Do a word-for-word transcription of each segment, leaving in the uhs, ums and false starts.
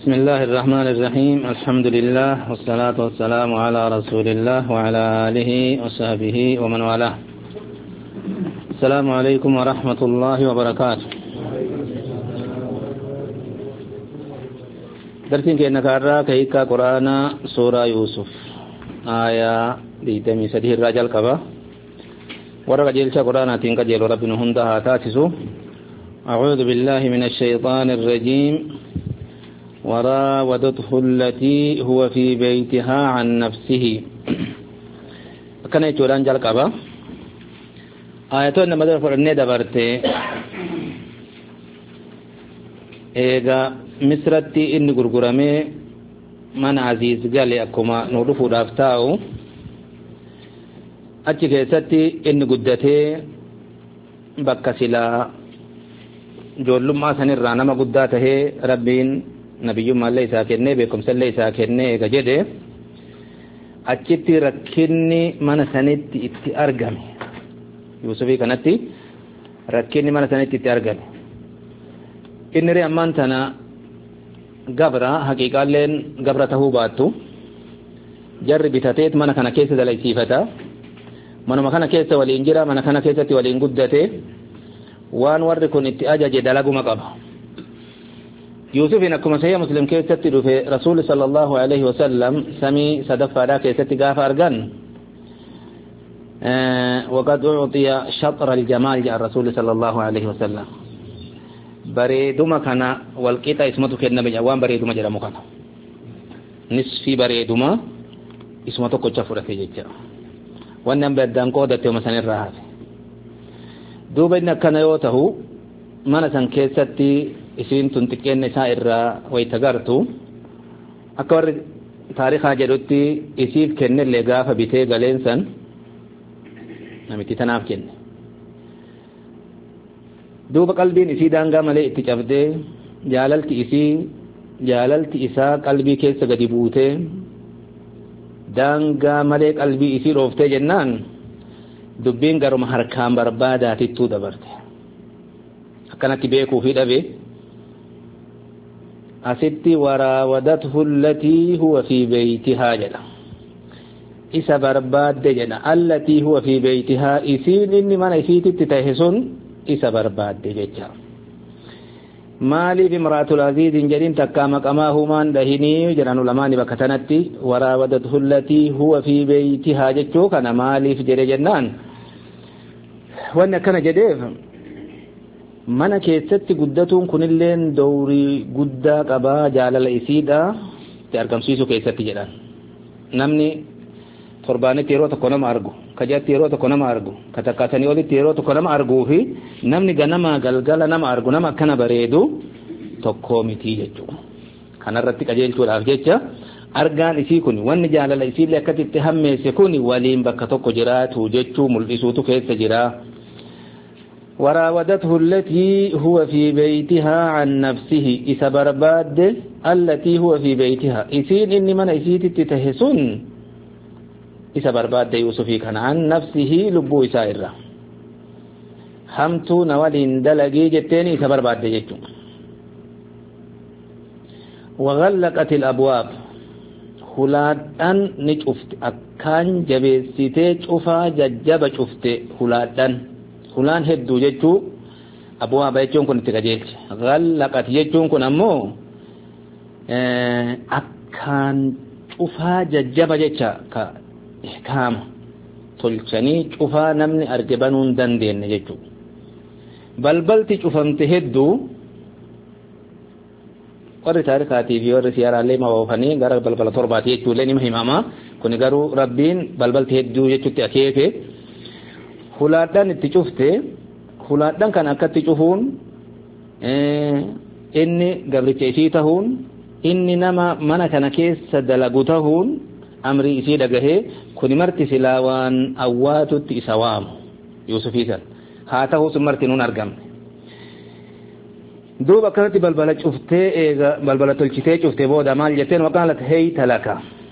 بسم الله الرحمن الرحيم الحمد لله والصلاة والسلام على رسول الله وعلى آله وصحبه ومن والاه السلام عليكم ورحمة الله وبركاته درسين كأنك أرى كيكا قرآن سورة يوسف آية بيتمي سديه الرجال كبا ورق جيلش قرآن تنك جيل ربنا هندها تاتسو أعوذ بالله من الشيطان الرجيم وراودته التي هو في بيتها عن نفسه كان يقولان جل كبا آياتون نمدر فرنة دبرته إيجا مصرتي إني غرغرامي من عزيز قال أكما نورفو دافتاو أتي كيستي إني قدتي بكسلا جولما سنر رانما قداته ربين نبي ما ليس كنه بكم سل ليس كنه كجده أجتي ركني من سنت اتأرجم يوسفي كنتي ركني من سنت اتأرجم إن ري أمان تنا قبرة حقيقة لين قبرة هو باتو جرب بتاتيت من كان كيس دلائي سيفتا من ما كان كيس والإنجرا من كان كيس والإنجدته وان وركون اتأجج دلقو مقابا يوسف إنكم سيئ مسلم كيف تتدو في رسول صلى الله عليه وسلم سمي صدفة لا كيف تتقاف أرقان أه وقد أعطي شطر الجمال جاء الرسول صلى الله عليه وسلم بريدما كان والكيتا اسمته كالنبي جوان بريدما جرى مكانا نصفي بريدما اسمته كتشفر في جيجا وانم بدان قودة ومسان الرهات دوبا إنك كان يوته mana san keessatti isin tun xiqqeenne isaa irraa waytagartu akka warri taarikaa jedhutti isiif kennellee gaafa bitee galeen san namitti tanaaf kenne duuba qalbiin isii daangaa malee itti cabdee jaalalti isii jaalalti isaa qalbii keessa gadi buutee daangaa malee qalbii isii dhooftee jennaan dubbiin garuma harkaan barbaadaatittuu dabarte kanatti beekuu fi dhabe asitti waraawadathu allatii huwa fi baytihaa jedha isa barbaadde jedha allatii huwa fi baytihaa isiin inni mana isiititti tahe sun isa barbaadde jecha maaliif imraatul aziizin jedhin takkaa maqamaa humaan dhahinii jedhan ulamaani bakka tanatti waraawadathu allatii huwa fi baytihaa jechuu kana maaliif jedhe jennaan wanni akkana jedheef mana keessatti guddatuun kunilleen dawrii guddaa qabaa jaalala isiidha itti argamsiisuu keessatti jedhan namni torbaanitti yeroo tokko nama argu kajatti yeroo tokko nama argu katakkaatanii olitti yeroo tokko nama arguu fi namni ganama galgala nama argu nama akkana bareedu tokkoo mitii jechuudha kanarratti qajeelchuudhaaf jecha argaan isii kun wanni jaalala isiillee akkatti hammeesse kun waliin bakka tokko jiraatu jechuu mul'isuutu keessa jira وراودته التي هو في بيتها عن نفسه إسا برباد التي هو في بيتها إسين إني من إسيت تتهسن إسا برباد يوسفي كان عن نفسه لبو إسائرة همتو نوالين دلقي جتين إسا برباد جتو وغلقت الأبواب خلاد أن نجفت أكان جبسيتي شفا ججب شفت خلاد أن fulaan hedduu jechuu abwaaba jechuun kun itti qajeelche ghallaqat jechuun kun ammoo akkaan cufaa jajjaba jecha ka ihkaama tolchanii cufaa namni arge banuu hin dandeenye jechuu balbalti cufamte hedduu warri taarikaatii fi warri siyaaraallee mawaafanii gara balbala torbaati jechuullee nima himama kun garuu rabbiin balbalti hedduu jechuutti akeeke hulaadhaan itti cufte hulaadhaan kan akkatti cufuun inni gabricha isii tahuun inni nama mana kana keessa dalagu tahuun amrii isii dhagahee kuni marti silaa waan awwaatutti isa waamu Yuusufii san haa tahuu sun marti nuun argamne duuba akkanatti balbala cuftee eega balbala tolchitee cuftee booda maal jetteen waqaalat heyta laka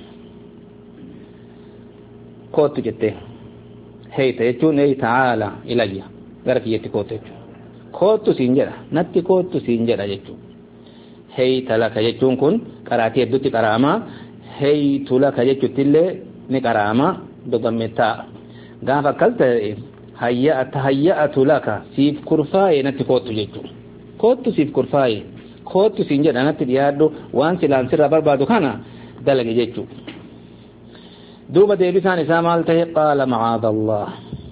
koottu jettee heyta jechuun ey ta'aala ilayya gara kiyyatti koottu jechuun koottu siin jedha natti koottu siin jedha jechuun هيت لك يجون كن قراتي بدت قراما هيت لك يجتله نقراما بضم التاء غاف قلت هيأت هيأت لك سيف كرفاي نتكوت جيتو كوت سيف كرفاي كوت سينجد أنا تديادو وان سلام سر بربادو كانا دلق جيتو دوبا ديبسان إسامالته قال معاذ الله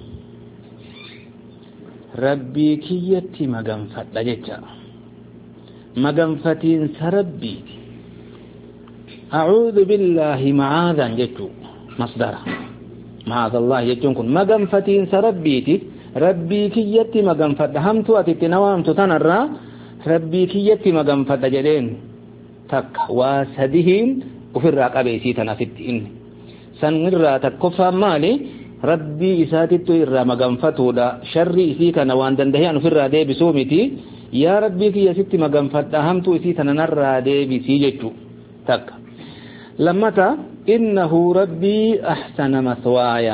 ربي كيتي مغنفت لجيتشا مغنفتين سربي أعوذ بالله معاذا جيتو مصدر معاذ الله جيتون كن مغنفتين سربيتي ربي كيتي مغنفت همتو أتت نوامتو تنرى ربي كيتي مغنفت جدين تك واسدهم وفي الرقبة سيتنا في التئن سنرى تكفى مالي ربي إساتتو إرى مغنفتو دا شري إسيكا نوان دندهيان في الرادة بسومتي يا ربي كي يستي مغنفت همتو إسيتنا نرى دي بسيجتو تك لما تا إنه ربي أحسن مثوايا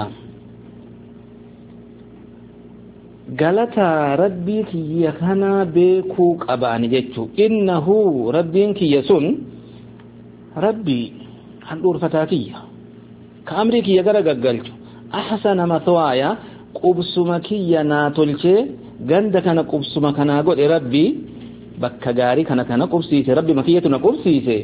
غلطا ربي كي يكنا بيكو قباني جتشو إنه ربي كي يسن ربي هندور فتاكية كأمري كي يغرق قلتو أحسن مثوايا قبسما كي يناتلچه غند كان قبسما كان قد ربي بكا غاري كان كان قبسيسي ربي مكيتنا قبسيسي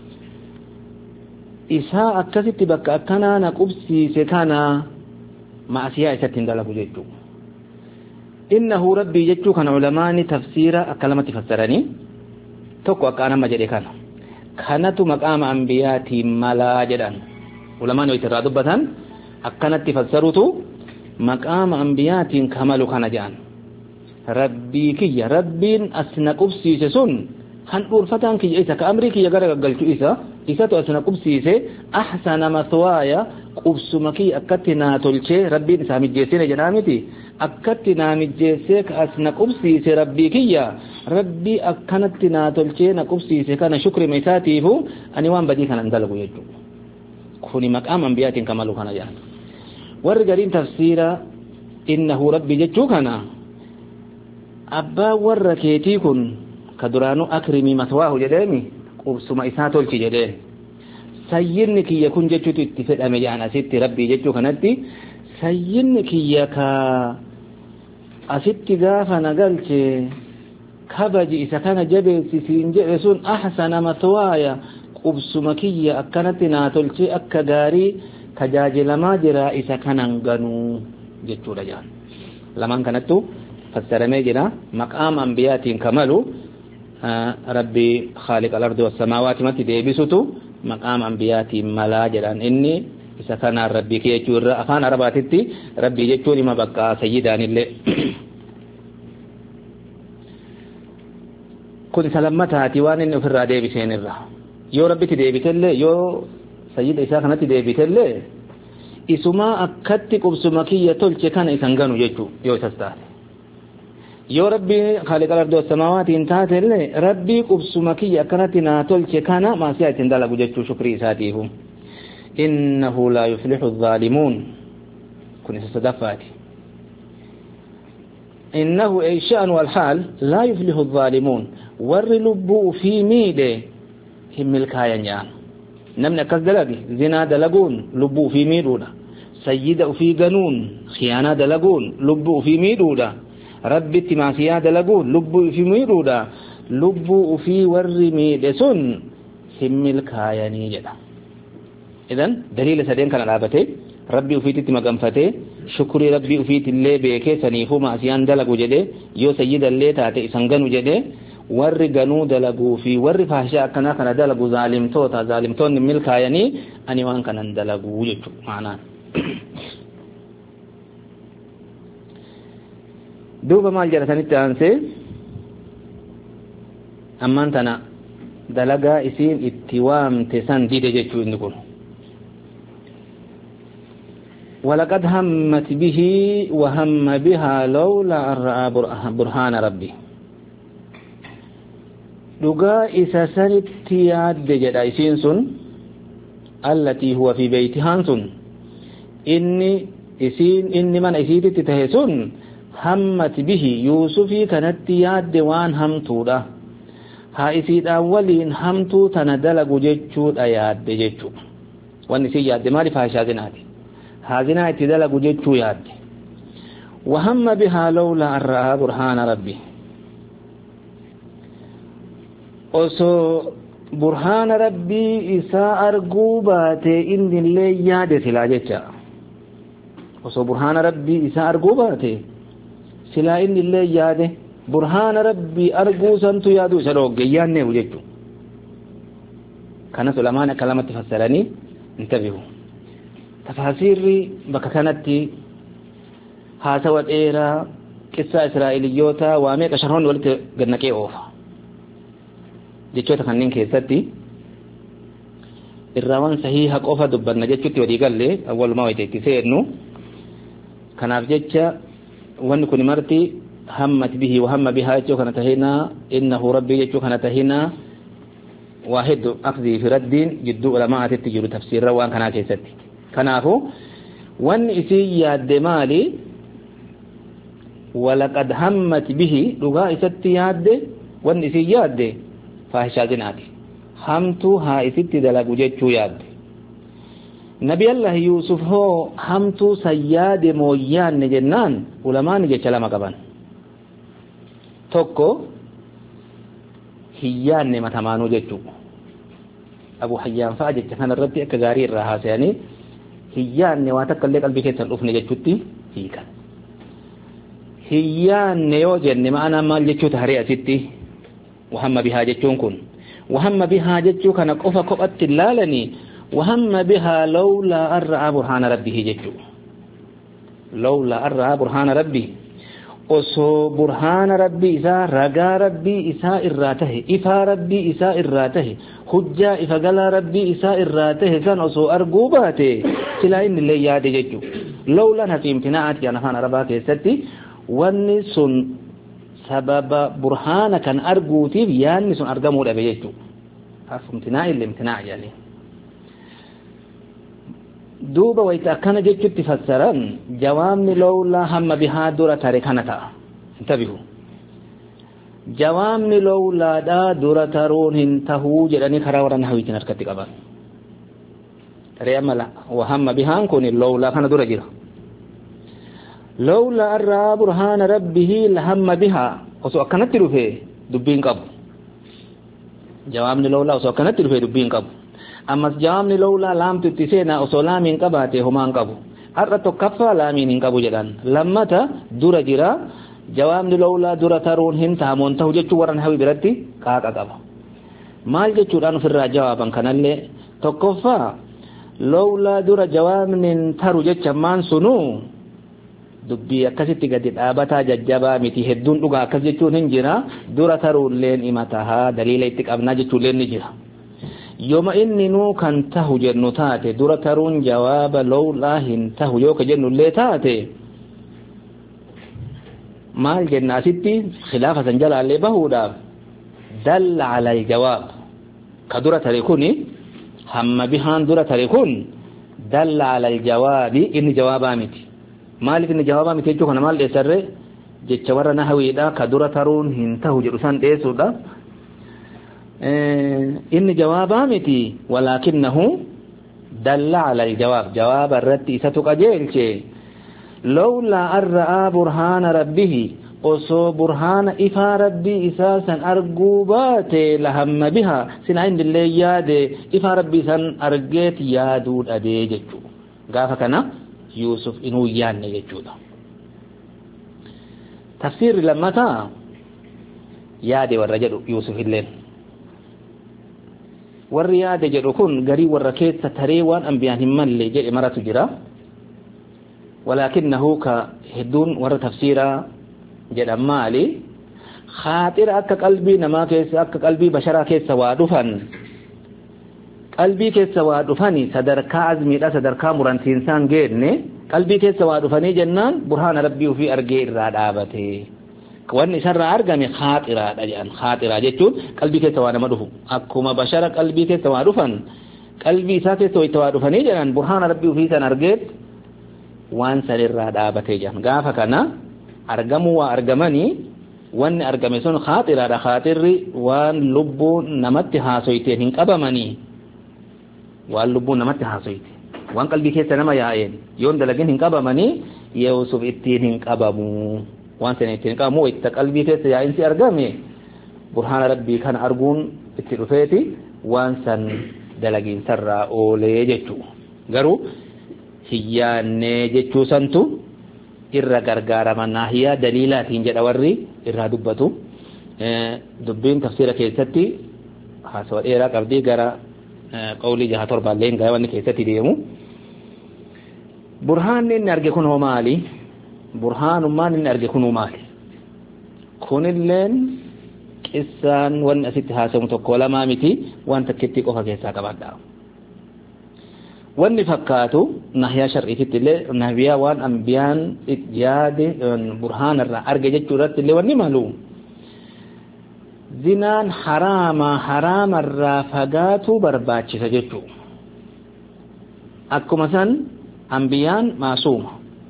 isaa akkasitti bakka akkanaa na qubsiise kana maasiyaa isatti hin dalagu jechuu innahu rabbii jechuu kana ulamaani tafsiira akka lamatti fassaranii tokko akka nama jedhe kana kanatu maqaama anbiyaatii malaa jedhan ulamaani way irraa dubbatan akkanatti fassarutu maqaama anbiyaatiin kamalu kana jedhan rabbii kiyya rabbiin asna qubsiise sun han urfatan kiyya isa ka amri kiyya gara galchu isa isatu asna qubsiise ahsana mathwaya qubsumaki akkatina tolche rabbiin isa mijjeesine jedhamiti akkatina mijjeese ka asna qubsiise rabbii kiyya rabbi akkanatti na tolche na qubsiise kana shukri meesatiifu ani waan badii kana ndalagu jechu kuni maqam anbiyaatin kamalu kana jaan warri garin tafsira innahu rabbi jechu kana abba warra keetii kun kaduranu akrimi mathwahu jedhemi qubsuma isaa tolchi jedheen sayyinni kiyya kun jechuutu itti fedhame jaan asitti rabbii jechuu kanatti sayyinni kiyya ka asitti gaafa nagalche kabaji isa kana jabeessisiin jedhe sun ahsana mathwaaya qubsuma kiyya akkanatti naa tolche akka gaarii tajaajilamaa jira isa kanan ganuu jechuudha jaan lamaan kanattu fassaramee jira maqaama anbiyaatiin kamalu ربي خالق الأرض والسماوات متى ديبسوتو مقام أنبياتي ملا جلان إني إذا كان ربي كي يجور أفان رباتتي ربي يجور ما بقى سيدان اللي كن سلامتها تيوان إنه في الرادة بسين الرا يو ربي تديبت اللي يو سيد إذا كانت تديبت اللي إسما أكتك أبسمكي يتولك كان إسانغانو يجو يو سستاه يا ربي خالق الأرض والسماوات انتهت اللي ربي قبسمكي أكنتنا تلك كان ما سيأتي اندلق جدت شكري ساتيه إنه لا يفلح الظالمون كن ستدفاتي إنه أي شأن والحال لا يفلح الظالمون ورلبوا في ميده هم الكاين يعني نمنا كذلك زنا دلقون لبوا في ميدونا سيد في جنون خيانة دلقون لبوا في ميدونا ربي تماسيا دلقون لبوا في ميدونا لبوا في ورمي دسون هم الكاين جدا إذن دليل سدين كان العابته ربي وفيت تمغنفته شكري ربي وفيت اللي بيكي سنيفو ماسيان دلقو جده يو سيد اللي تاتي سنغنو جده ور غنو دلقو في ور فحشا كنا كنا دلقو ظالم توتا ظالم تون ملكا يعني اني وان كان دلقو يجو معنا دوبا مال جرسان التانسي امان تنا دلقا اسين اتوام تسان ديده جيشو نقول ولقد همت به وهم بها لولا أن رأى برهان ربي دقا إسا سنت ياد جد أيسين سن التي هو في بيتها سن إني إسين إني من إسيت تتهسن همت به يوسفي كانت ياد وان هم تودا haa isiidhaan waliin hamtuu tana dalagu jechuudha yaadde jechuu wanni isii yaadde maaliif fahishaa zinaati haa zinaa itti dalagu jechuu yaadde وهم بها لولا أن رأى برهان ربي osoo burhaana rabbii isaa arguu baate inni illee yaade silaa jecha osoo burhaana rabbii isaa arguu baate silaa inni illee yaade burhaana rabbii arguu santu yaadu isa dhogge yaanneefu jechu kanas ulamaan akka lamatti fassaranii intabihu tafaasiirri bakka kanatti haasawa dheeraa qissaa israa'iliyyoota waa meeqa sharhoonni walitti gannaqee oofa jechoota kanneen keessatti irraawwan sahiha qofa dubbanna jechuutti walii galle awwalumaa wayita itti seennu kanaaf jecha wanni kun marti hammat bihi wa hamma bihaa jechuu kana tahinaa innahu rabbii jechuu kana tahinaa waa hedduu aqdii fi raddiin jidduu ulamaatitti jiru tafsiirra waan kanaa keessatti kanaafu wanni isii yaadde maali walaqad hammat bihi dhugaa isatti yaadde wanni isii yaadde fahishaa zinaati hamtuu haa isitti dalagu jechuu yaadde nabi allah yuusuf hoo hamtuu sayyaade mooyyaanne jennaan ulamaan jecha lama qaban tokko hiyyaanne matamaanuu jechuu abu hayyaan fa'a jecha kana irratti akka gaarii irraa haasayanii hiyyaanne waa takka illee qalbii keessan dhufne jechuutti hiikan hiyyaanne yoo jenne ma'anaa maal jechuu taharee asitti وهم بها جتون كن وهم بها جتو كان قفا قبت اللالني وهم بها لولا أرعى برهان ربه جتو لولا أرعى برهان ربه أصو برهان ربي إساء رقا ربي إساء إراته إفا ربي إساء إراته حجة إفا قلا ربي إساء إراته كان أصو أرقوباته سلا إن اللي يادي جتو لولا نفي امتناعات يا نفان رباته ستي ونسن سبب برهانا كان أرجوتي يعني سن أرجموا لبيجتو عارف امتناع اللي امتناع يعني دوبا ويتأكنا جتو تفسرن جوامن لولا هم بها دورة تاريخانتا انتبهوا جوامن لولا دا دورة تارون انتهوا جلاني خراورا نحويتنا ركتك أبان ترى أملا وهم بها نكون لولا كان دورة جيرا لولا أرى برهان ربه لهم بها وسو أكنت رفه دبين قبو جوابني لولا وسو أكنت رفه دبين قبو أما جوابني لولا لام تتسينا وسو لامين قباته همان قبو أرى تكفى لامين قبو جدان لما تا دور جرا جوابني لولا دور ترون هم تامون تهو جتشو ورن هوي براتي كاكا قبو مال جتشو رانو في الرجوابا كان اللي تكفى لولا دور جوابني ترو جتش مان سنو dubbii akkasitti gadi dhaabataa jajjabaa miti hedduun dhugaa akkas jechuun hin jira dura taruulleen imatahaa daliila itti qabnaa jechuulleen ni jira yooma inni nuu kan tahu jennu taate dura taruun jawaaba lawlaa hin tahu yoo ka jennullee taate maal jenna asitti khilaafa san jalaallee bahuudhaaf dalla ala aljawaab ka dura tare kuni hamma bihaan dura tare kun dalla ala aljawaabi inni jawaabaa miti maaliif inni jawaabaa miti jechuu kana maal dheessarre jecha warra nahawiidha ka dura taruun hin tahu jedhu san dheessuudha inni jawaabaa miti walaakinnahu dalla ala aljawaab jawaaba irratti isatu qajeelche lawlaa an ra'aa burhaana rabbihi osoo burhaana ifaa rabbii isaa san arguu baate lahamma biha sina indillee yaade ifaa rabbii san argeet yaaduu dhabee jechuu gaafa kana يوسف إنه يان يجوده تفسير لما تا يادي والرجل يوسف الليل والرياد جركون قري والركيت ستريوان أنبيان من اللي جاء مرة جرا ولكنه كهدون ور تفسيرا جد مالي خاطر أك قلبي نما كيس أك قلبي بشرا كيس سوادفن qalbii keessa waa dhufanii sadarkaa azmiidha sadarkaa murantiinsaan geenne qalbii keessa waa dhufanii jennaan burhaana rabbii ofii argee irraa dhaabate wanni isarraa argame khaatiraadha jedhan khaatiraa jechuun qalbii keessa waa nama dhufu akkuma bashara qalbii keessa waa dhufan qalbii isaa keessa wayita waa dhufanii jedhan burhaana rabbii ofii san argeet waan san irraa dhaabate jedhan gaafa kana argamuu waa argamanii وان ارغمسون خاطر على خاطر وان لبو نمت هاسويته هن قبمني وان لبو نمت هاسويته وان قلبي كيس نما ياين يون دلغن هن قبمني يوسف اتين هن قبمو وان سنتين قامو ات قلبي كيس ياين سي ارغمي برهان ربي كان ارغون اتلفيتي وان سن دلغين سرا اولي جچو غرو هيانه جچو سنتو irra gargaarama naahiya daliilaatiin jedha warri irra dubbatu dubbiin tafsiira keessatti haasawa dheeraa qabdi gara qawlii jaha torbaalleen gaa wanni keessatti deemu burhaan inni arge kun hoo maali burhaanummaan inni arge kun maali kunilleen qissaan wanni asitti haasamu tokko lamaa miti waan takkitti qofa keessaa qabadha wanni fakkaatu nahya shar'iitti illee nahbiya waan anbiyaan yaade burhaan irraa arge jechuu irratti illee wanni malu zinaan haraama haraama irraa fagaatu barbaachisa jechuu akkuma san anbiyaan maasuuma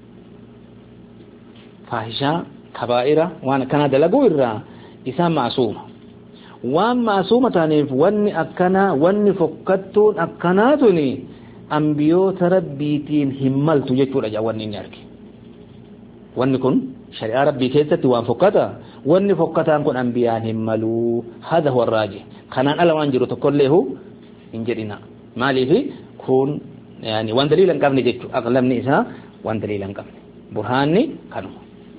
faahishaa kabaa'ira waan akkana dalaguu irraa isaan maasuuma waan maasuuma taaniif wanni akkana wanni fokkattuun akkanaatuni anbiyoota rabbiitiin himmaltu jechuudha jawanni inni arge wanni kun shari'aa rabbii keessatti waan fokkata wanni fokkataan kun anbiyaan himmalu hada huwa raaji kanaan ala waan jiru tokkollee hu hin jedhina maaliif kun yani waan daliila hin qabne jechuu aqlamni isaa waan daliila hin qabne burhaanni kanuma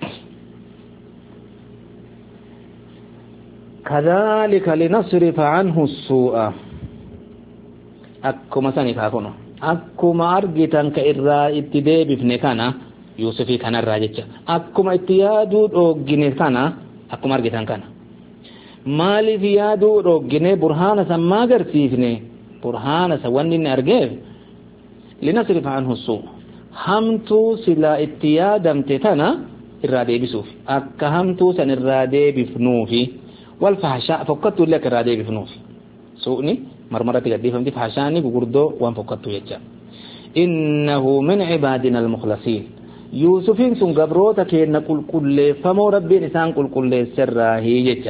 kadhalika linasrifa anhu as-su'a akkuma sani kaakuno akkuma argitan ka irraa itti deebifne kana Yuusufi kanarraa jecha akkuma itti yaaduu dhoggine kana akkuma argitan kana maaliif yaaduu dhoggine burhaana san maa agarsiifne burhaana san wanni inni argeef linasrifa anhu as-suu hamtuu silaa itti yaadamte tana irraa deebisuuf akka hamtuu san irraa deebifnuufi wal fahshaa fokkattu illee akka irraa deebifnuuf suu'ni marmaratti gadhiifamti fahshaani gugurdoo waan fokkattu jecha innahu min cibaadina almukhlasiin yuusufin sun gabroota keenna qulqulleeffamoo rabbiin isaan qulqulleesserraahi jecha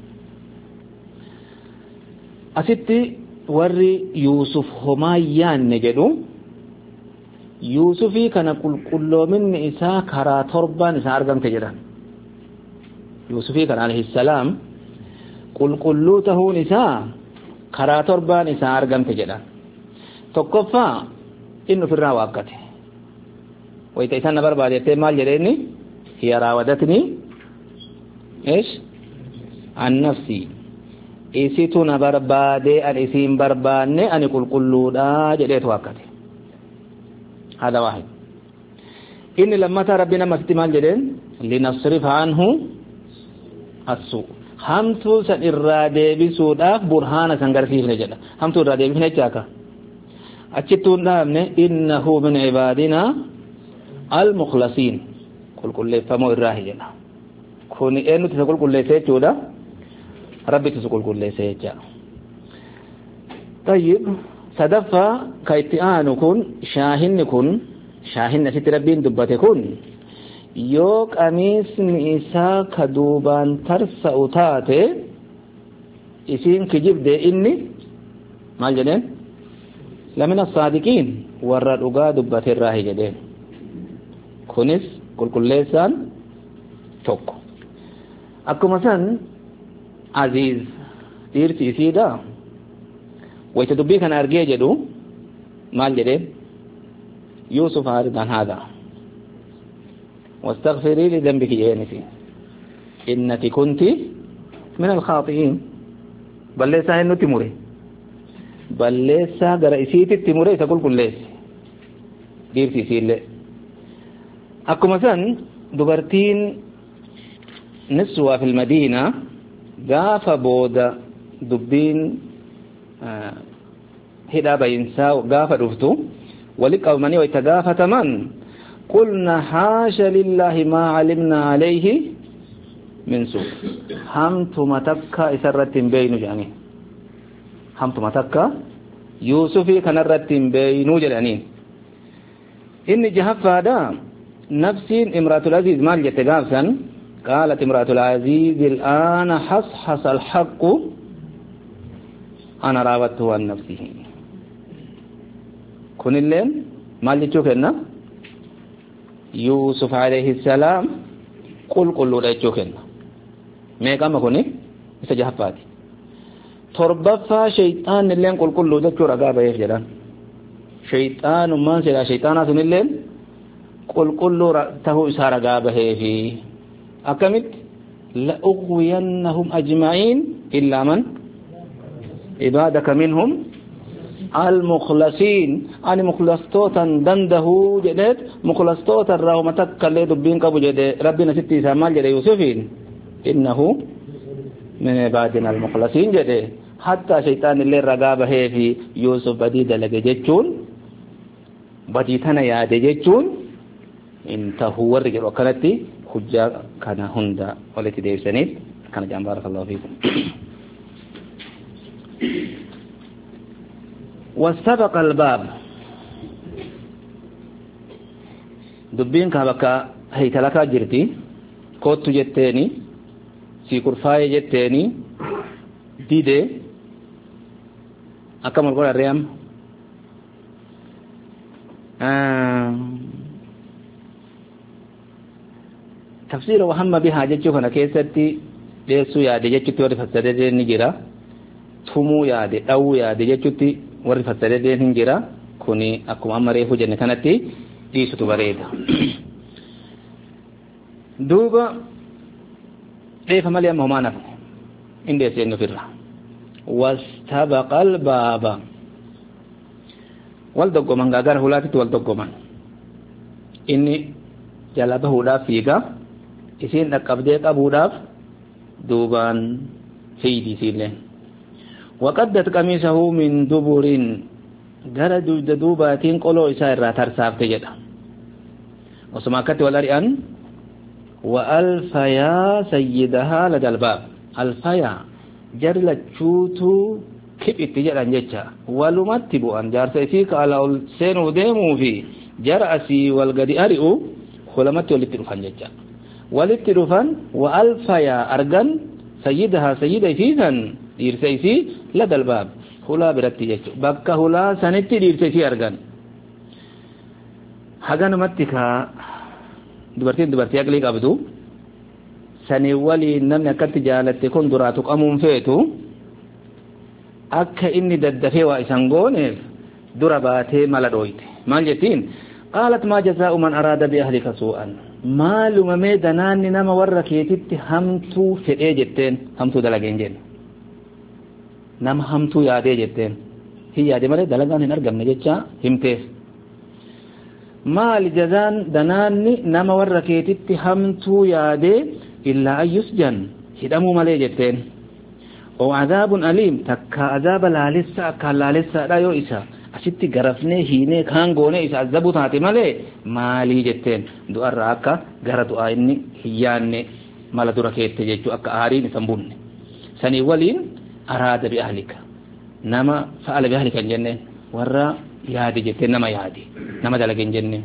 asitti warri yuusuf homaa yaanne jedhu yuusufii kana qulqulloominni isaa karaa torbaan isaa argamte jedhan yuusufii kana alayhi salaam qulqulluu tahuun isaa karaa torbaan isaa argamte jedhan tokkoffaa inni ofirraa waakkate wayita isaan na barbaadettee maal jedheenni hiya raawadatnii eesh an nafsii isitu na barbaadee an isiin barbaanne ani qulqulluudha jedheetu waakkate hada waahid inni lammata rabbi nama sitti maal jedheen linasrifa anhu as-suu hamtuu san irraa deebisuudhaaf burhaana san garsiifne jedha hamtuu irraa deebifne jechaaka achittuun dhaabne innahu min cibaadinaa al-mukhlasiin qulqulleeffamoo irraahi jedha kun eenyuti isa qulqulleesse jechuudha rabbitu isa qulqulleesse jecha tayyib sadaffaa ka itti aanu kun shaahinni kun shaahinni asitti rabbiin dubbate kun yoo qamiisni isaa ka duubaan tarsa'u taate isiin kijibde inni maal jedheen lamina saadiqiin warra dhugaa dubbate irraahi jedheen kunis qulqulleessaan tokko akkuma san aziiz dhiirti isiidha wayta dubbii kana argee jedhu maal jedheen yuusuf aaridan haadha واستغفري لذنبك جينتي إنك كنت من الخاطئين بل ليس إنه تمري بل ليس قرأسيتي تمري تقول كل ليس ديرتي سيل أكو مثلا دبرتين نسوة في المدينة غاف بودا دبين آه هدا بينسا غاف رفتو ولك أو مني ويتغافة من قلنا حاش لله ما علمنا عليه من سوء همت متكا إسرت بين جاني همت متكا يوسفي كنرت بين جاني إن جهف هذا نفسي امرأة العزيز مال جتغافا قالت امرأة العزيز الآن حصحص الحق أنا راودته عن نفسه كن اللين ما اللي تشوفنا يوسف عليه السلام قل قل له تشوفنا ما كما كوني سجحفاتي تربفا شيطان اللين قل قل له تشوف رقابة يفجران شيطان ما سلا شيطانات اللين قل قل له ته إسار رقابة في أكمت لأغوينهم أجمعين إلا من عبادك منهم المخلصين أنا مخلصتوتا دنده جدت مخلصتوتا راومتك اللي دبين كبو جد ربنا ستي سامال جد يوسفين إنه من عبادنا المخلصين جد حتى شيطان اللي رقابه في يوسف بديد لك جتشون بديتنا يا جتشون انتهوا ورجل وكانتي حجة كان هندا والتي ديسنيت كان جام بارك الله فيكم واستبق الباب دبين كابكا هيتلكا جرتي كوت جتيني سيكورفاي جتيني ديدي أكمل قول الريام آه تفسير وهم بها جتشو كنا كيستي ليسو يا دي جتشو توري فسده نجرا ثمو يا دي أو يا دي جتشو تي وري فسده نجرا كوني أكو أمره جنة كانتي دي ستو بريدا دوبا كيف مليا مهمانا إندي سينو فرا واستبق الباب والدقو من غاغر هلاتي والدقو من إني جلبه لا فيغا isin dhaqqabdee qabuudhaaf duubaan fiidi siilleen waqaddat qamiisahu min duburin gara dugda duubaatiin qoloo isaa irraa tarsaafte jedha osuma akkatti wal ari'an wa alfayaa sayyidahaa ladal baab alfayaa jarri lachuutu kiphitti jedhan jecha walumatti bu'an jaarsa isii kaala ol seenuu deemuu fi jara asii wal gadi ari'u kolamatti walitti dhufan jecha walitti dhufan wa alfaya argan sayyidaha sayyida isiisan dhiirsa isii ladal baab hulaa biratti jechu bakka hulaa sanitti dhiirsa isii argan haganumatti ka dubartiin dubartii aqlii qabdu sanii waliin namni akkatti jaalatte kun duraa tuqamuun feetu akka inni daddafee waa isan gooneef dura baatee mala dhooyte maal jettiin qaalat maa jazaa'u man araada bi ahlika suu'an maaluma mee danaanni nama warra keetitti hamtuu fedhee jetteen hamtuu dalageen jenna nama hamtuu yaadee jetteen hin yaade malee dalagaan hin argamne jecha himteef maali jazaan danaanni nama warra keetitti hamtuu yaadee illaa an yusjan hidhamuu malee jetteen oo azaabun aliim takka azaaba laalessa akkaan laalessaadha yoo isa asitti garafnee hiinee kaan goonee isa azabu taate malee maalii jetteen du'arraa akka gara du'aa inni hin yaanne mala dura keette jechuu akka aariin isan bunne sanii waliin araada bi ahlika nama fa'ala bi ahlika hin jenneen warra yaade jetteen nama yaade nama dalage hin jenneen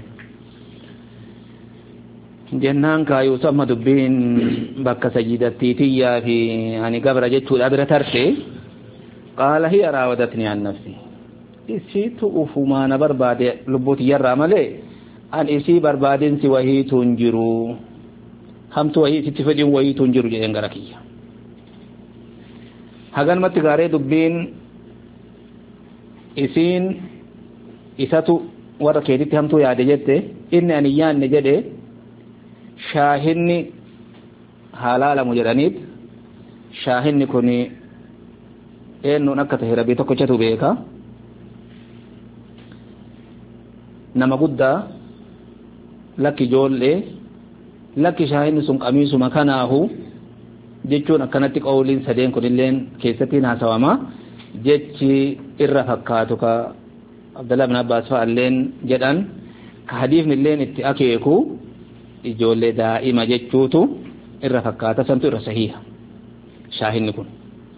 jennaan kaayuu samma dubbiin bakka sayyidattiitiyyaa fi ani gabra jechuudha bira tarte qaala hiya raawadatnii an nafsi isiitu ufumaana barbaade lubbuuti yarraa malee an isii barbaadinsi wahiitu hin jiru hamtu wahii sitti fedhin wahiitu hin jiru jedheen gara kiyya haganumatti gaaree dubbiin isiin isatu warra keetitti hamtuu yaade jette inni ani yaanne jedhe shaahinni halaalamu jedhaniit shaahinni kun eennuun akka tahe rabbii tokkochatu beeka nama guddaa lakki ijoollee lakki shaahinni sun qamiisuma kanaahu jechuun akkanatti qawliin sadeen kunilleen keessatti haasawama jechi irra fakkaatu ka Abdullah ibn Abbas fa'alleen jedhan ka hadiifni illeen itti akeeku ijoollee daa'ima jechuutu irra fakkaata santu irra sahiha shaahinni kun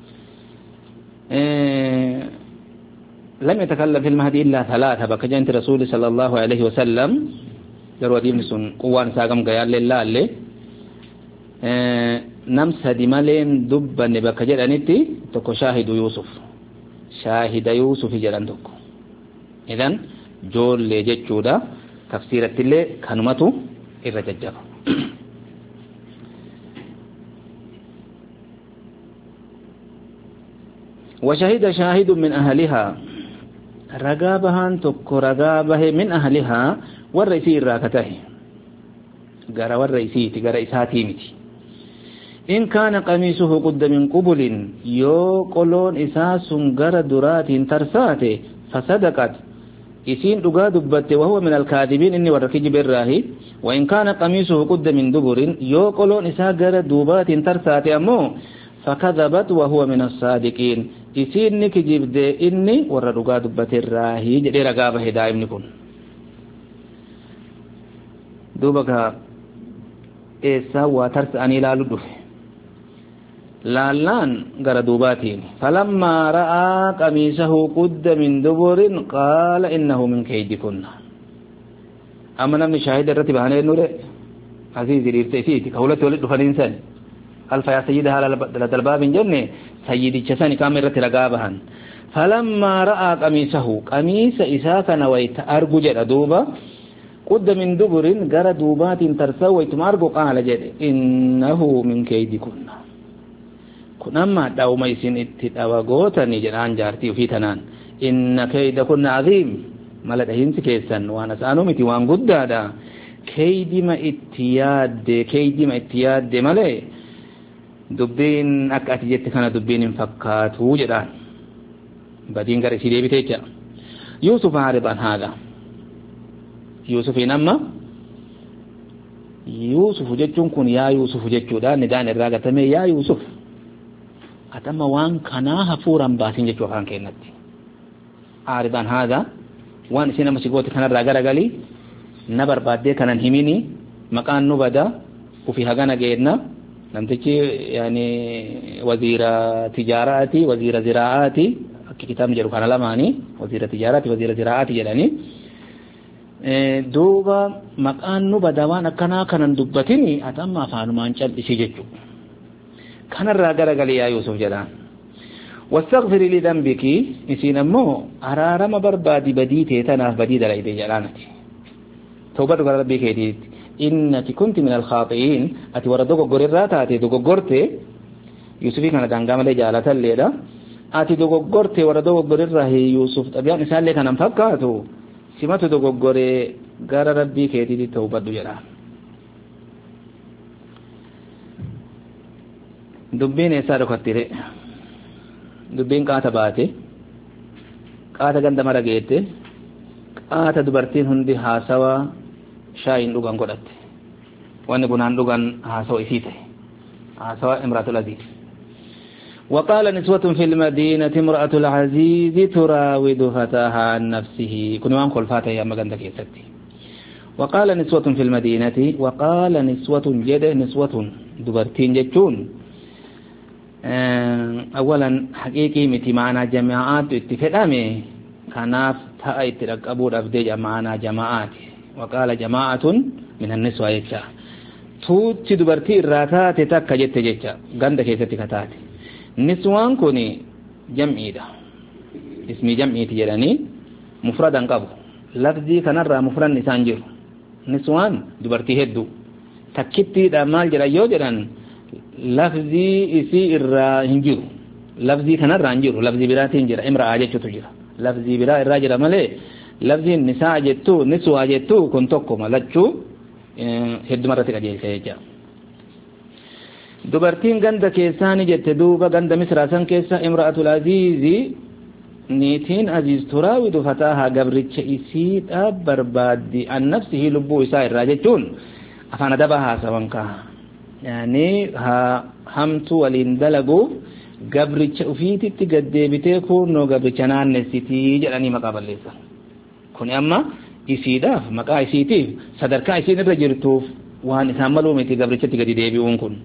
لم يتكلم في المهدي إلا ثلاثة بكجنت رسول صلى الله عليه وسلم جروا ديم سن قوان ساقم قيال لله اللي nam sadi maleen dubbanne bakka jedhanitti tokko shaahidu Yuusuf shaahida Yuusuf jedhan tokko idan joollee jechuudha tafsiiratti illee kanumatu irra jajjaba وشهد شاهد من أهلها رقابها تك رقابه من أهلها والرئيسي الراكته قرى والرئيسي تقرى إساتي متي إن كان قميصه قد من قبل يوقلون إساس قرى درات ترساته فصدقت إسين رقا دبت وهو من الكاذبين إني وركج بالراهي وإن كان قميصه قد من دبر يوقلون إساس قرى دوبات ترساته أمو فكذبت وهو من الصادقين إسين نكجب دي إني ورقا دبت الراهي جدي رقابه دائم نكون دوبك إيسا وترسأني لا لدف لالان غرا دوباتين فلما رأى قميصه قد من دبر قال إنه من كيدكن أما نمني شاهد الرتب هنا النور عزيزي ليرتفيتي كولت ولد فالإنسان ألف يا سيدها لدلباب جنة سيدي جساني كامل رتي رقابها فلما رأى قميصه قميص إساك نويت أرجو جد دوبا قد من دبر غرا دوبات ترسويت مارغو قال جد إنه من كيدكن كنما داوما يسين اتداوغوتني جنان جارتي في تنان إن كيدكن عظيم مالت هينس كيسن وانا سانو متي وان غدادا كيدي ما اتياد كيدي ما اتياد مالي دبين اكاتي جت كان دبين فكاتو جدان بدين غري سي ديبي تيجا يوسف عارضان هذا يوسف نما يوسف جتون كن يا يوسف جتودا ندان الراغتمه يا يوسف atama waan kana hafuuran baasin jechuu kan kennatti aaridan hada waan isina masigooti kana ragara gali na barbaadde kanan himini maqaan nu bada ufi hagana geedna namtichi yani wazira tijarati wazira ziraati kitab jiru kana lamani wazira tijarati wazira ziraati jedhani duuba maqaan nu bada waan akkana kanan dubbatini atama afaanumaan cal'isi jechuu كان الراجل قال يا يوسف جلان واستغفر لي ذنبك نسينا مو أرارم بربادي بديتي تناف بديد لأي جلانتي توبة ربي كيديت إنك كنت من الخاطئين أتي وردوك قررات أتي دوك قرتي يوسفي كان دانقام لي جالة الليلة أتي دوك قرتي وردوك قرره يوسف أبيان نسال لك أنا مفكاتو سمات دوك قري قرر ربي كيديت توبة جلان dubbiin eessaa dhokattire dubbiin qaata baate qaata ganda mara geette qaata dubartiin hundi haasawa shaayin dhugan godhatte wanni bunaan dhugan haasawa isii ta'e haasawa imraatul aziz وقال نسوة في المدينة امرأة العزيز تراود فتاها عن نفسه كنوان خلفاتها يا مغان دكي ستي وقال نسوة في المدينة وقال نسوة جد نسوة دبرتين جتون أولا حقيقي متي معنا جماعات اتفقامي كناف تأي ترقبوا رفدي معنا جماعات وقال جماعة من النسوة يجا توتي دبرتي الراتات تكا جت جتا غند كيستي كتات نسوان كوني جمعي دا اسمي جمعي تجراني مفردا قبو لفظي كنرى مفرد نسان جيرو نسوان دبرتي هدو تكتي دا مال جرا يوجران لفظي اسي الرا هنجيرو لفظي كنرى هنجيرو لفظي براتي هنجيرا امرأة جتو تجرا لفظي برا الراجل مالي لفظي النساء جتو نسوة جتو كنتوكو ملچو هدو مرة تقجيل سيجا dubartiin ganda keessaani jette duuba ganda misraasan keessa imra'atul aziizi niitiin aziiz turaawidu fataaha gabricha isiidha barbaaddi an nafsihi lubbuu isaa irraa jechuun afaan adaba haasawan kaha yaani hamtu waliin dalaguuf gabricha ufiititti gaddeebitee kunnoo gabricha naannessitii jedhanii maqaa balleessan kuni amma isiidhaaf maqaa isiitiif sadarkaa isiin irra jirtuuf waan isaan maluu miti gabrichatti gadi deebi'uun kun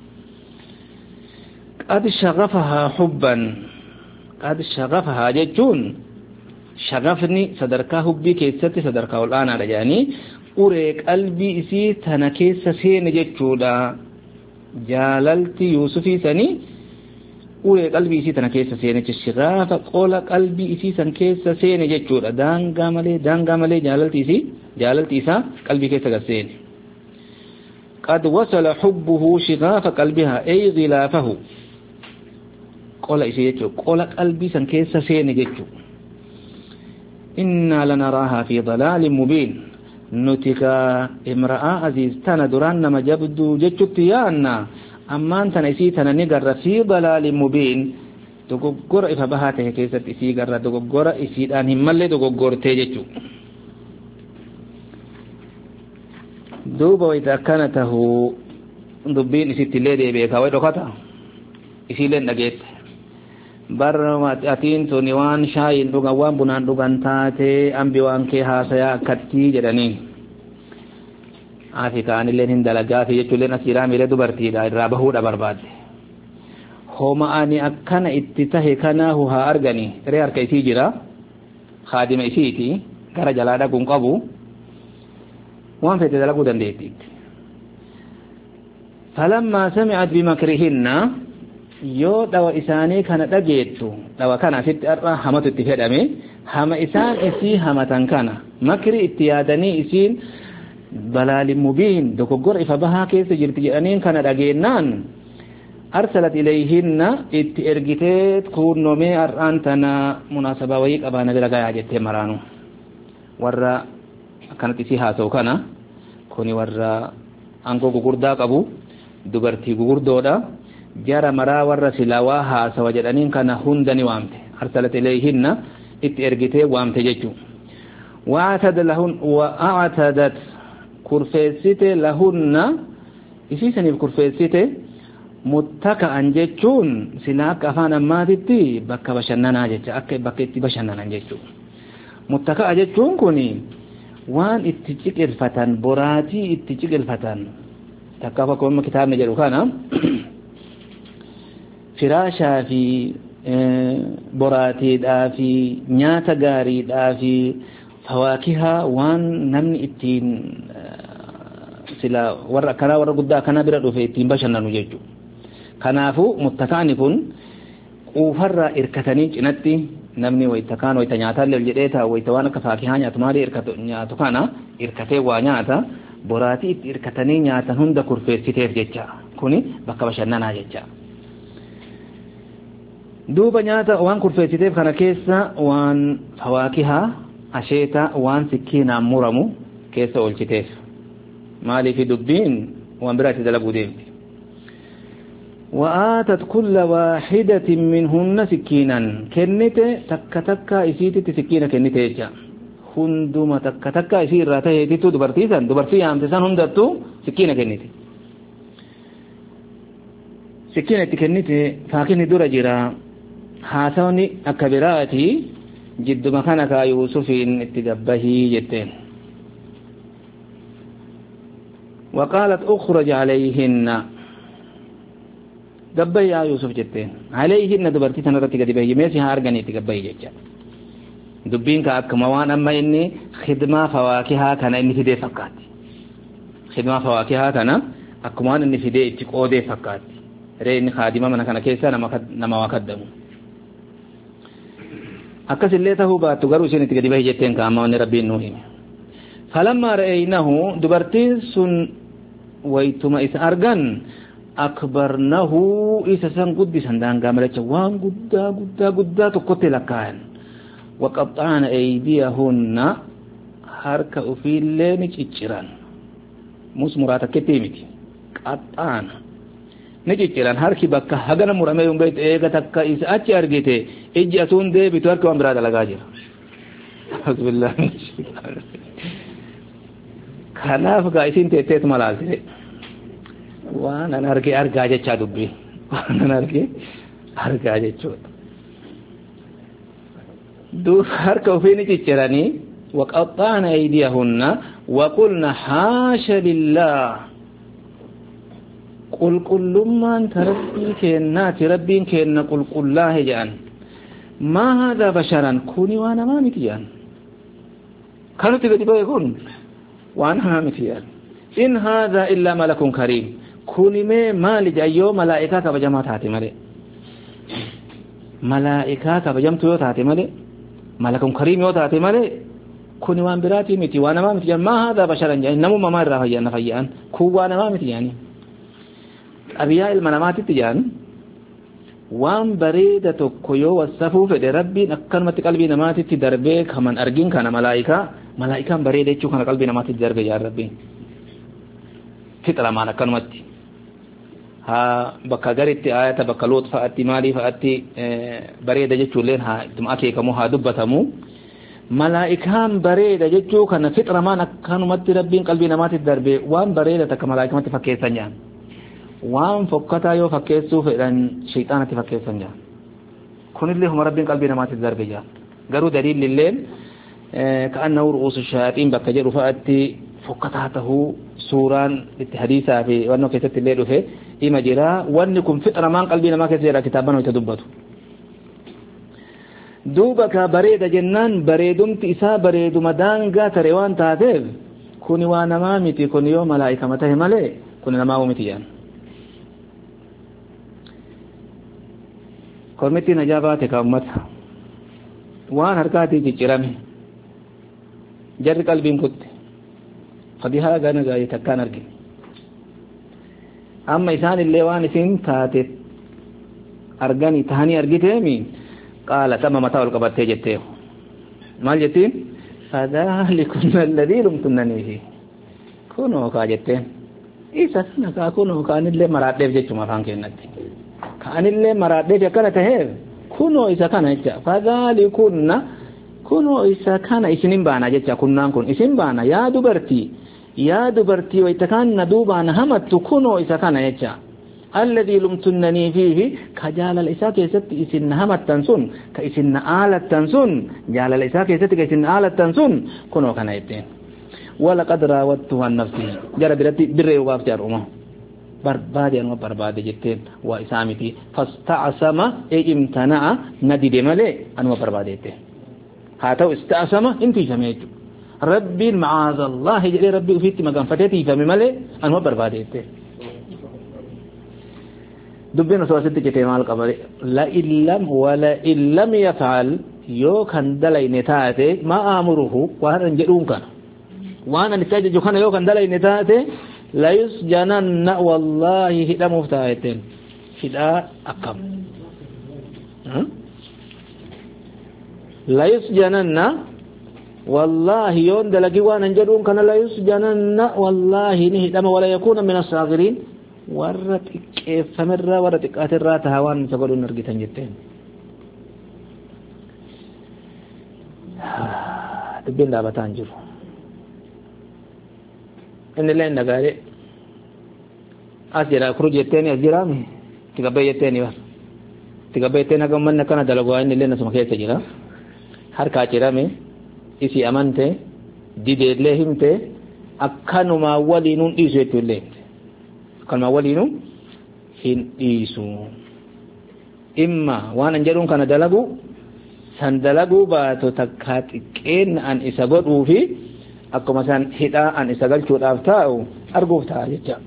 قد شغفها حبا قد شغفها جتون شغفني صدركا حبي كيستي صدركا والآن على جاني أوريك قلبي إسي تنكيس سين جتودا جاللتي يوسفي سني ulee qalbii isii tana keessa seene jechi gaafa qola qalbii isii san keessa seene jechuudha daangaa malee daangaa malee jaalalti isii jaalalti isaa qalbii keessa galseene qad wasala hubbuhu shigaafa qalbiha ay ghilaafahu qola isii jechuudha qola qalbii san keessa seene jechuudha inna lanaraaha fi dalaalin mubiin nutika imra'a aziz tana duraan nama jabdu jechuutti yaanna ammaan tana isii tana ni garra fi dalaalin mubiin dogoggora ifa bahaa ta'e keessatti isii garra dogoggora isiidhaan hin malle dogoggortee jechuudha duuba wayita akkana tahu dubbiin isitti illee deebi'e kaawee dhokata isiileen dhageette bar atiin tuni waan shaayiin dhugan waan bunaan dhugan taate ambi waan kee haasayaa akkattii jedhaniin afi kaanilleen hin dalagaa fi jechuulleen asiidhaa miilee dubartiidha irraa bahuudha barbaadde homa ani akkana itti tahe kanaahu haa argani ree harka isii jira haadima isiiti gara jalaa dhaguun qabu waan fete dalaguu dandeettiitti falammaa sami'at bimakrihinna yoo dhawa isaanii kana dhageettu dhawa kana asitti har'a hamatu itti fedhame hama isaan isii hamatan kana makri itti yaadanii isiin balaalin mubiin dogoggora ifa bahaa keessa jirti jedhaniin kana dhageennaan arsalat ilayhinna itti ergiteet kuunnomee har'aan tana munaasabaa wayii qabaana bira gayaa jettee maraanu warra akkanatti isii haasa'u kana kuni warra aangoo gugurdaa qabu dubartii gugurdoodha jara maraa warra silawaa haasawa jedhaniin kana hunda ni waamte arsalat ilayhinna itti ergitee waamte jechuu wa'atad lahun wa'atadat kurfeessite lahunna isiisaniif kurfeessite muttaka'an jechuun silaa akka afaan ammaatitti bakka bashannanaa jecha akka bakka itti bashannanan jechuu muttaka'a jechuun kuni waan itti ciqilfatan boraatii itti ciqilfatan takkaaf akkuma kitaabni jedhu kana firaashaa fi boraatiidhaa fi nyaata gaariidhaa fi fawaakiha waan namni ittiin sila warra akkanaa warra guddaa akkanaa bira dhufe ittiin bashannanu jechuudha kanaafu muttaka'ani kun quufarraa irkatanii cinatti namni wayita kaan wayita nyaataallee jedhee ta'a wayita waan akka faakihaa nyaatu maali irkatu nyaatu kana irkatee waa nyaata boraatii itti irkatanii nyaatan hunda kurfeessiteef jecha kuni bakka bashannanaa jecha duuba nyaata waan kurfeessiteef kana keessa waan fawaakihaa asheeta waan sikkiinaan muramu keessa oolchiteef maaliif dubbiin waan biraatti dalaguu deemti وآتت كل واحدة منهن سكينا كنت تك تك إسيتي سكينة كنت يجا هندما تك تك إسير راته يتو دبرتيسان دبرتي عامتسان هندتو سكينة كنت سكينة كنت فاكين دور جرا حاسوني أكبراتي جد مكانك يوسف اتقبه جتين وقالت أخرج عليهن قبي يا يوسف جتين عليهن دبرتي تنرتي قد بهي ميسي هارغني تقبي جتا دبين كأك موان أما إني خدمة فواكها كان إني في دي فكات خدمة فواكها كان أكمان إني في دي اتقو دي فكات رأي إني خادمة من كان كيسا نما وقدمو أكس اللي تهو بات تقروا سنة قد بهي جتين كأمان ربي النوهين فلما رأينه دبرتي سن ويتما إس أرغن أكبرنه إسا سن قدسا دان قاملة وان قدا قدا قدا تقوت لكاين وقطعن أيديهن حركة في اللين تشيران موس مراتا كتيمتي قطعن نجيران حركي بكا هغنا مرمي يوم بيت ايغا تكا إسا أتي أرغيتي إجي أتون دي بتوارك وان برادا لغاجر أعوذ بالله من الشيطان خلاف قايسين تيتيت ملازي وانا نرجع ارجع جچا دبي وانا نرجع ارجع جچو دو هر كوفيني تشراني وقطعنا ايديهن وقلنا حاش لله قل كل من تربي كنا تربين كنا قل قل الله جان ما هذا بشرا كوني وانا ما متيان كانوا تبدي يقول وانا ما متيان إن هذا إلا ملك كريم كوني مالي جايو ملائكة كبجمع تاتي مالي ملائكة كبجمع تيو تاتي مالي ملكم كريم يو تاتي مالي كوني وان براتي متي وانا ما متي ما هذا بشرا جاي نمو ما مرة فيان فيان كو وانا ما متي يعني أبياء المنامات تجان وان بريدة تكيو والسفو في ربي نكن مت قلبي نمات تدربه كمان أرجين كان ملائكة ملائكة بريدة شو كان قلبي نمات تدربه يا ربي فطرة ما نكن مت ها بكغرت آية بكلوت فأتي مالي فأتي بريدة جتولين ها تم أكيد كمو ها دبتمو ملائكة بريدة جتو كان فطرة ما نكن مت ربي قلبي نمات تدربه وان بريدة كملائكة مت فكير سنجان وان فكتا يو فكيسو فإذن شيطانة فكير سنجان كن اللي هم ربي قلبي نمات تدربه جان قالوا دليل لليل كأنه رؤوس الشياطين بكجر فأتي فكتاته سوران الحديثة في وانه كتبت الليل فيه إما جرا وانكم فطرة من قلبنا ما كثيرا كتابنا ويتدبتوا دوبك بريد جنان بريدم تئسا بريد مدانغا تريوان تاتيب كوني وانا مامتي كوني يوم ملائكة مته ملي كوني نماو متيان كورمتي نجاباتك أمتها وان هركاتي جيرامي جر قلبي كنت فبها غانا غاية تكان أرجي أما إسان اللي وان سين تاتت أرغاني تهاني أرجي تيمي قال تم متى والقبات جتيه مال جتين فذلكن الذي لمتنني فيه كونوا كاجتين إيسا كنا كونوا كان اللي مراد ديف جتشو مفان كينات كان اللي مراد ديف كان تهيب كونوا إيسا كان جتشا فذلكن كونوا إيسا كان إسنين بانا جتشا كنان كن إسن بانا يا دبرتي يا دبرتي ويتكان ندوبان همت كونوا إيسا كان جتشا الذي لمتنني فيه كجال الإساء كيست إسن همت تنسون كإسن آلة تنسون جال الإساء كيست كإسن آلة تنسون كونوا كان جتين ولقد راودته عن نفسه جرى برتي بري وباب جارهما بربادي أنو بربادي جتين وإسامتي فاستعصم أي امتنع ندي دمالي أنو بربادي جتين هاتو استعصم انتي جميعك ربي معاذ الله جري ربي وفيتي مقام فتيتي فممالي أنو بربادي جتين دبنا سواسيتي جتين مال قبري لا إلم ولا إلم يفعل يو كان دلي نتاتي ما آمره وهذا نجرون كان وانا نتاج جوكان يو كان دلي نتاتي لا يسجنن والله هدا مفتاحتين هدا أكم لا يسجنن والله يون دلقي وانا نجرون كان لا يسجنن والله نهدم ولا يكون من الصاغرين ورت كيف مرة ورت كاترة تهوان سقولون نرجتن جتين تبين لا بتانجر إن اللي نقاري أسيرا خروج يتاني أسيرامي تقبل يتاني بس تقبل يتاني كم من نكنا دلقوا إن اللي نسمع كيف تجرا هر كاتيرامي إسي أمانته ديدل لهمته أكانوا ما ولينون إيشوا تولين كان ما ولينون هن إيشوا إما وانا نجرون كنا دلقوا سندلقوا باتو تكات كين أن إسقطوا في akkuma san hidhaa an isa galchuudhaaf taa'u arguuf ta'a jecha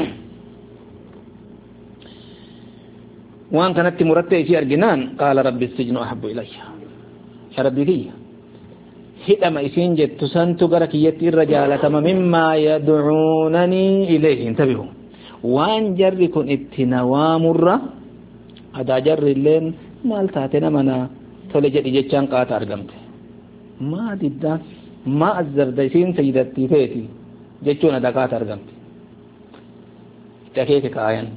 waan kanatti murattee isii arginaan qaala rabbi sijnu ahabbu ilayya ya rabbi kiyya hidhama isiin jettu santu gara kiyyatti irra jaalatama mimmaa yad'uunanii ilayhi intabihu waan jarri kun itti nawaamurra adaa jarri illeen maal taate namana tole jedhi jechaan qaata argamte maa diddaan ما الزردين سيدتي فيتي جتونا دقات أرقمت تكيك كاين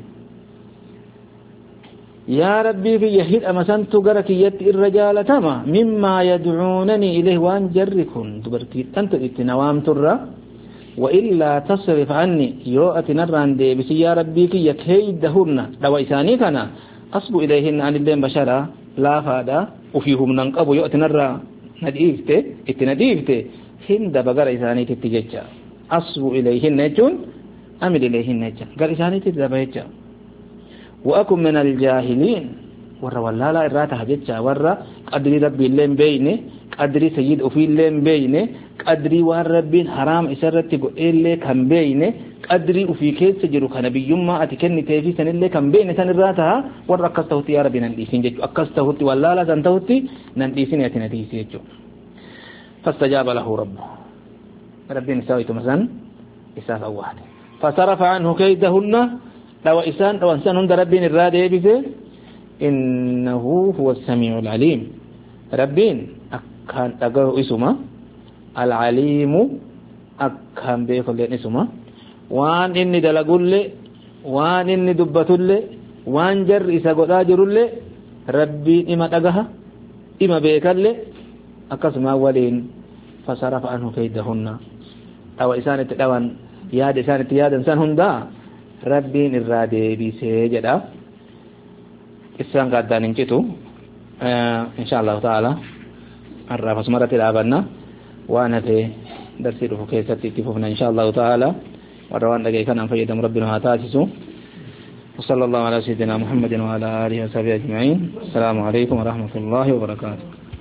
يا ربي في يهيد أمسان تقرك يت الرجال تما مما يدعونني إليه وان جركن تبرتي أنت اتنوام ترى وإلا تصرف عني يو أتنران دي بس يا ربي في يكيدهن لو إساني كان أصب إليهن عن اللين بشرا لا فادا وفيهم ننقب يو أتنرى نديفته اتنديفته هند بغر إساني تتججا أصب إليهن نجون أمل إليهن نجا قال إساني تتججا وأكون من الجاهلين ورى والله لا إراتها ججا ورى قدر ربي اللين بيني qadri sayyid ufiillee beeyne qadri waan rabbiin haraam isarratti godheellee kan beeyne qadri ufii keessa jiru kana biyyummaa ati kennitee fi sanillee kan beeyne sanirraa taha warra akkas tahutti yaa rabbi nan dhiisin jechuu akkas tahutti wallaala san tahutti nan dhiisin ati na dhiisi jechuu fastajaaba lahu rabbu rabbiin isaa ituma san isaaf awwaate fasarafa anhu kaydahunna dhawa isaan dhawan san hunda rabbiin irraa deebise innahu huwa as-sami'ul alim rabbiin akkaan dhagahu isuma al-alimu akkaan beekulleen isuma waan inni dalagulle waan inni dubbatulle waan jarri isa godhaa jirulle rabbiin ima dhagaha ima beekalle akkasuma waliin fasarafa anhu kaydahunna dhawa isaan itti dhawan yaada isaan itti yaadan san hundaa rabbiin irraa deebisee jedha isaan gaaddaan hin citu insha Allah ta'ala arrafa sumarati dhaabanna waan hafee darsii dhufu keessatti itti fufna insha Allah ta'ala warra waan dhagee kanaan fayyadamu rabbiin haa taasisu وصلى الله على سيدنا محمد وعلى آله وصحبه أجمعين السلام عليكم ورحمة الله وبركاته